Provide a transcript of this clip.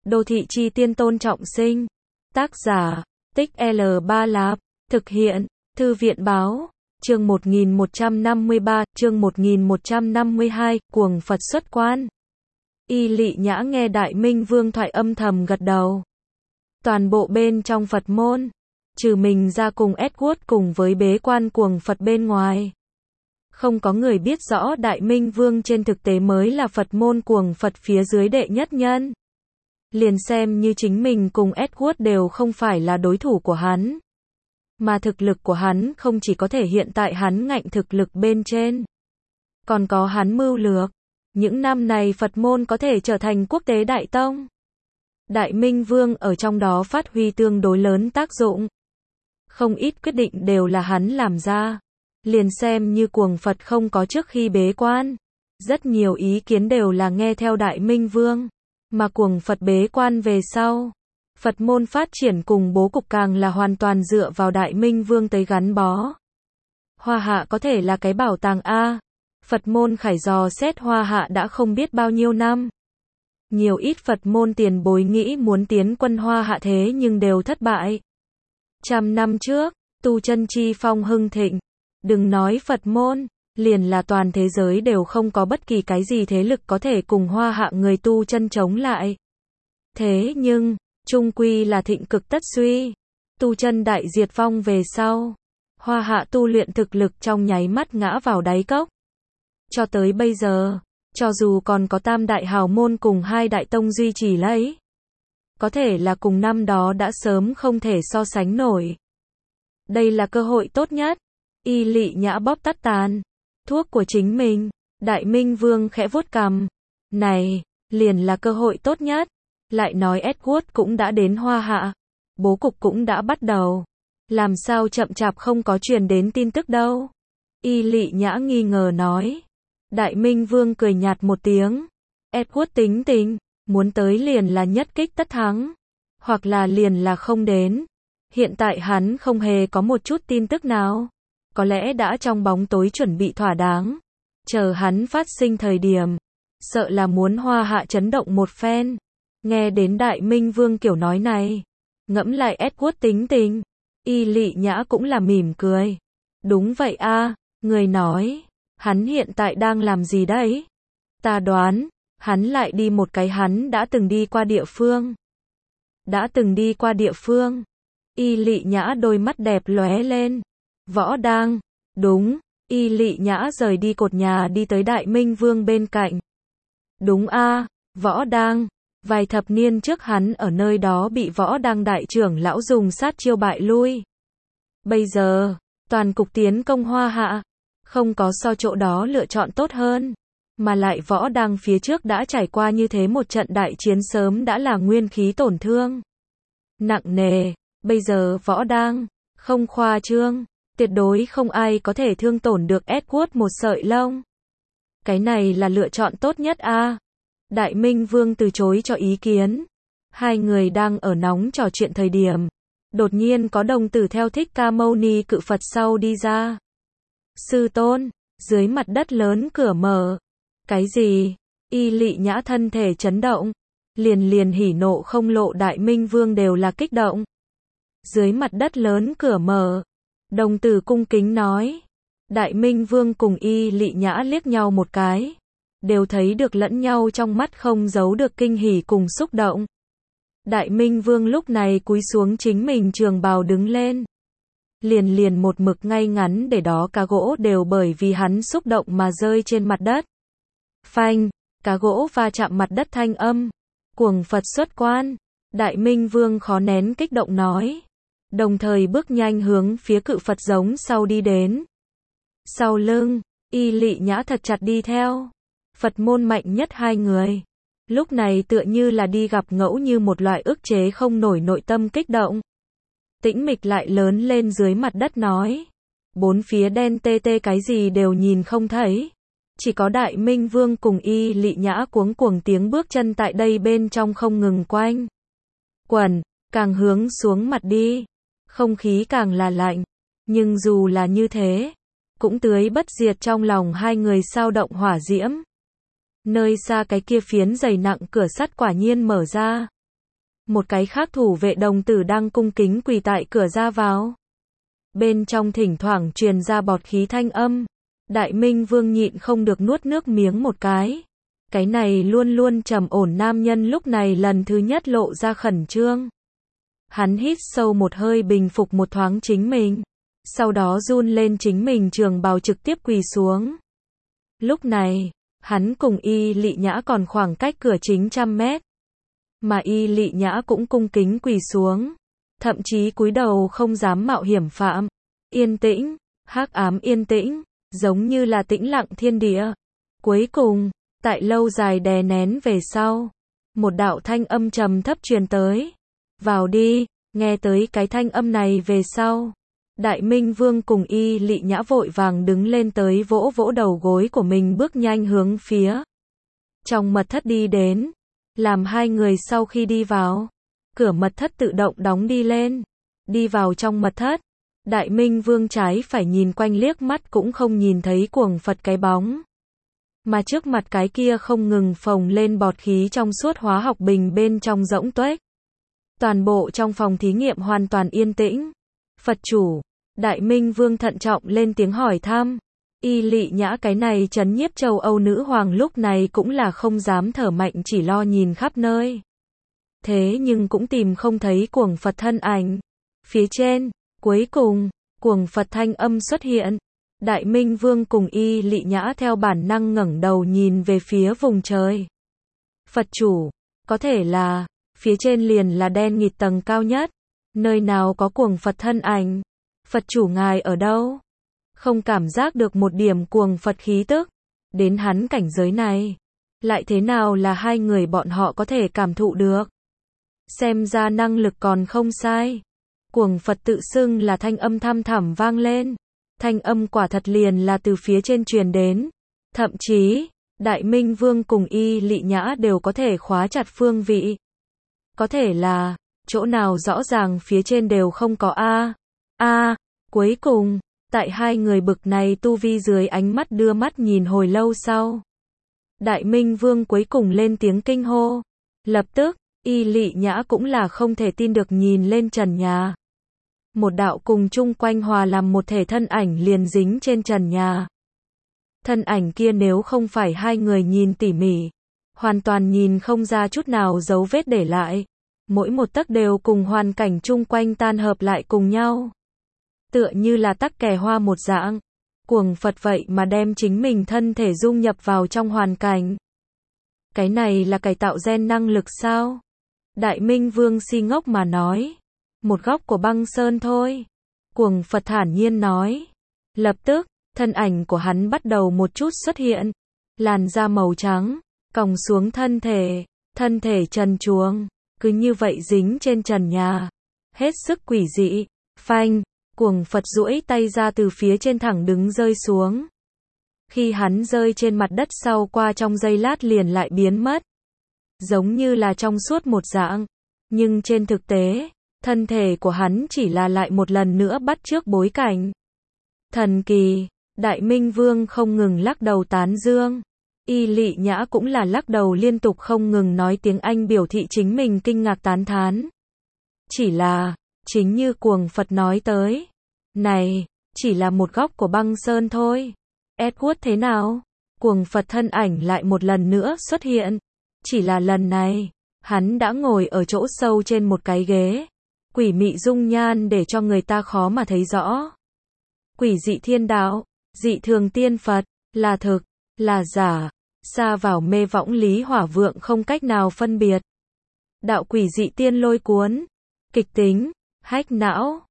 Đô thị chi tiên Tôn Trọng Sinh. Tác giả, Tích L3 Lạp. Thực hiện, Thư viện báo. Chương 1153, chương 1152, cuồng Phật xuất quan. Y Lị Nhã nghe Đại Minh Vương thoại âm thầm gật đầu. Toàn bộ bên trong Phật môn, trừ mình ra cùng Edward cùng với bế quan cuồng Phật bên ngoài, không có người biết rõ Đại Minh Vương trên thực tế mới là Phật môn cuồng Phật phía dưới đệ nhất nhân. Liền xem như chính mình cùng Edward đều không phải là đối thủ của hắn. Mà thực lực của hắn không chỉ có thể hiện tại hắn ngạnh thực lực bên trên, còn có hắn mưu lược. Những năm này Phật môn có thể trở thành quốc tế đại tông. Đại Minh Vương ở trong đó phát huy tương đối lớn tác dụng. Không ít quyết định đều là hắn làm ra. Liền xem như cuồng Phật không có trước khi bế quan, rất nhiều ý kiến đều là nghe theo Đại Minh Vương. Mà cuồng Phật bế quan về sau, Phật môn phát triển cùng bố cục càng là hoàn toàn dựa vào Đại Minh Vương tới gắn bó. Hoa Hạ có thể là cái bảo tàng A. Phật môn khải dò xét Hoa Hạ đã không biết bao nhiêu năm. Nhiều ít Phật môn tiền bối nghĩ muốn tiến quân Hoa Hạ thế nhưng đều thất bại. 100 năm trước, tu chân chi phong hưng thịnh. Đừng nói Phật môn, liền là toàn thế giới đều không có bất kỳ cái gì thế lực có thể cùng Hoa Hạ người tu chân chống lại. Thế nhưng, chung quy là thịnh cực tất suy. Tu chân đại diệt vong về sau, Hoa Hạ tu luyện thực lực trong nháy mắt ngã vào đáy cốc. Cho tới bây giờ, cho dù còn có tam đại hào môn cùng hai đại tông duy trì lấy, có thể là cùng năm đó đã sớm không thể so sánh nổi. Đây là cơ hội tốt nhất. Y Lị Nhã bóp tắt tàn thuốc của chính mình. Đại Minh Vương khẽ vuốt cằm. Này, liền là cơ hội tốt nhất. Lại nói Edward cũng đã đến Hoa Hạ. Bố cục cũng đã bắt đầu. Làm sao chậm chạp không có truyền đến tin tức đâu? Y Lị Nhã nghi ngờ nói. Đại Minh Vương cười nhạt một tiếng. Edward tính tình, muốn tới liền là nhất kích tất thắng. Hoặc là liền là không đến. Hiện tại hắn không hề có một chút tin tức nào. Có lẽ đã trong bóng tối chuẩn bị thỏa đáng. Chờ hắn phát sinh thời điểm. Sợ là muốn Hoa Hạ chấn động một phen. Nghe đến Đại Minh Vương kiểu nói này. Ngẫm lại Edward tính tình. Y Lị Nhã cũng là mỉm cười. Đúng vậy a, người nói. Hắn hiện tại đang làm gì đấy? Ta đoán, hắn lại đi một cái hắn đã từng đi qua địa phương. Đã từng đi qua địa phương. Y Lị Nhã đôi mắt đẹp lóe lên. Võ Đang. Đúng. Y Lị Nhã rời đi cột nhà đi tới Đại Minh Vương bên cạnh. Đúng a, Võ Đang. Vài thập niên trước hắn ở nơi đó bị Võ Đang đại trưởng lão dùng sát chiêu bại lui. Bây giờ, toàn cục tiến công Hoa Hạ. Không có so chỗ đó lựa chọn tốt hơn. Mà lại Võ Đang phía trước đã trải qua như thế một trận đại chiến sớm đã là nguyên khí tổn thương nặng nề. Bây giờ Võ Đang, không khoa trương, tuyệt đối không ai có thể thương tổn được Edward một sợi lông. Cái này là lựa chọn tốt nhất a. Đại Minh Vương từ chối cho ý kiến. Hai người đang ở nóng trò chuyện thời điểm. Đột nhiên có đồng tử theo Thích Ca Mâu Ni cự Phật sau đi ra. Sư tôn, dưới mặt đất lớn cửa mở. Cái gì? Y Lị Nhã thân thể chấn động. Liền hỉ nộ không lộ Đại Minh Vương đều là kích động. Dưới mặt đất lớn cửa mở. Đồng tử cung kính nói. Đại Minh Vương cùng Y Lị Nhã liếc nhau một cái. Đều thấy được lẫn nhau trong mắt không giấu được kinh hỉ cùng xúc động. Đại Minh Vương lúc này cúi xuống chính mình trường bào đứng lên. Liền một mực ngay ngắn để đó cá gỗ đều bởi vì hắn xúc động mà rơi trên mặt đất. Phanh, cá gỗ va chạm mặt đất thanh âm. Cuồng Phật xuất quan. Đại Minh Vương khó nén kích động nói. Đồng thời bước nhanh hướng phía cự Phật giống sau đi đến. Sau lưng, Y Lị Nhã thật chặt đi theo. Phật môn mạnh nhất hai người. Lúc này tựa như là đi gặp ngẫu như một loại ức chế không nổi nội tâm kích động. Tĩnh mịch lại lớn lên dưới mặt đất nói. Bốn phía đen tê tê cái gì đều nhìn không thấy. Chỉ có Đại Minh Vương cùng Y Lị Nhã cuống cuồng tiếng bước chân tại đây bên trong không ngừng quanh quẩn, càng hướng xuống mặt đi. Không khí càng là lạnh. Nhưng dù là như thế, cũng tưới bất diệt trong lòng hai người sao động hỏa diễm. Nơi xa cái kia phiến dày nặng cửa sắt quả nhiên mở ra. Một cái khác thủ vệ đồng tử đang cung kính quỳ tại cửa ra vào. Bên trong thỉnh thoảng truyền ra bọt khí thanh âm. Đại Minh Vương nhịn không được nuốt nước miếng một cái. Cái này luôn luôn trầm ổn nam nhân lúc này lần thứ nhất lộ ra khẩn trương. Hắn hít sâu một hơi bình phục một thoáng chính mình. Sau đó run lên chính mình trường bào trực tiếp quỳ xuống. Lúc này, hắn cùng Y Lị Nhã còn khoảng cách cửa chính 100 mét. Mà Y Lị Nhã cũng cung kính quỳ xuống. Thậm chí cúi đầu không dám mạo hiểm phạm. Yên tĩnh, hắc ám yên tĩnh, giống như là tĩnh lặng thiên địa. Cuối cùng, tại lâu dài đè nén về sau, một đạo thanh âm trầm thấp truyền tới. Vào đi, nghe tới cái thanh âm này về sau. Đại Minh Vương cùng Y Lị Nhã vội vàng đứng lên tới vỗ vỗ đầu gối của mình bước nhanh hướng phía trong mật thất đi đến. Làm hai người sau khi đi vào, cửa mật thất tự động đóng đi lên. Đi vào trong mật thất, Đại Minh Vương trái phải nhìn quanh liếc mắt cũng không nhìn thấy cuồng Phật cái bóng. Mà trước mặt cái kia không ngừng phồng lên bọt khí trong suốt hóa học bình bên trong rỗng tuếch. Toàn bộ trong phòng thí nghiệm hoàn toàn yên tĩnh. Phật chủ, Đại Minh Vương thận trọng lên tiếng hỏi thăm. Y Lị Nhã cái này trấn nhiếp châu Âu nữ hoàng lúc này cũng là không dám thở mạnh chỉ lo nhìn khắp nơi. Thế nhưng cũng tìm không thấy cuồng Phật thân ảnh. Phía trên, cuối cùng, cuồng Phật thanh âm xuất hiện. Đại Minh Vương cùng Y Lị Nhã theo bản năng ngẩng đầu nhìn về phía vùng trời. Phật chủ, có thể là, phía trên liền là đen nghịt tầng cao nhất. Nơi nào có cuồng Phật thân ảnh? Phật chủ ngài ở đâu? Không cảm giác được một điểm cuồng Phật khí tức. Đến hắn cảnh giới này, lại thế nào là hai người bọn họ có thể cảm thụ được? Xem ra năng lực còn không sai. Cuồng Phật tự xưng là thanh âm thăm thẳm vang lên. Thanh âm quả thật liền là từ phía trên truyền đến. Thậm chí, Đại Minh Vương cùng Y Lị Nhã đều có thể khóa chặt phương vị. Có thể là, chỗ nào rõ ràng phía trên đều không có cuối cùng, tại hai người bực này tu vi dưới ánh mắt đưa mắt nhìn hồi lâu sau. Đại Minh Vương cuối cùng lên tiếng kinh hô. Lập tức, Y Lị Nhã cũng là không thể tin được nhìn lên trần nhà. Một đạo cùng chung quanh hòa làm một thể thân ảnh liền dính trên trần nhà. Thân ảnh kia nếu không phải hai người nhìn tỉ mỉ, hoàn toàn nhìn không ra chút nào dấu vết để lại. Mỗi một tấc đều cùng hoàn cảnh chung quanh tan hợp lại cùng nhau. Tựa như là tắc kè hoa một dạng. Cuồng Phật vậy mà đem chính mình thân thể dung nhập vào trong hoàn cảnh. Cái này là cải tạo gen năng lực sao? Đại Minh Vương si ngốc mà nói. Một góc của băng sơn thôi. Cuồng Phật thản nhiên nói. Lập tức, thân ảnh của hắn bắt đầu một chút xuất hiện. Làn da màu trắng, còng xuống thân thể trần truồng, cứ như vậy dính trên trần nhà. Hết sức quỷ dị. Phanh, cuồng Phật duỗi tay ra từ phía trên thẳng đứng rơi xuống. Khi hắn rơi trên mặt đất sau qua trong giây lát liền lại biến mất. Giống như là trong suốt một dạng. Nhưng trên thực tế, thân thể của hắn chỉ là lại một lần nữa bắt chước bối cảnh. Thần kỳ, Đại Minh Vương không ngừng lắc đầu tán dương. Y Lị Nhã cũng là lắc đầu liên tục không ngừng nói tiếng Anh biểu thị chính mình kinh ngạc tán thán. Chỉ là, chính như cuồng Phật nói tới. Này, chỉ là một góc của băng sơn thôi. Edward thế nào? Cuồng Phật thân ảnh lại một lần nữa xuất hiện. Chỉ là lần này, hắn đã ngồi ở chỗ sâu trên một cái ghế. Quỷ mị dung nhan để cho người ta khó mà thấy rõ. Quỷ dị thiên đạo, dị thường tiên Phật, là thực, là giả, xa vào mê võng lý hỏa vượng không cách nào phân biệt. Đạo quỷ dị tiên lôi cuốn, kịch tính, hách não,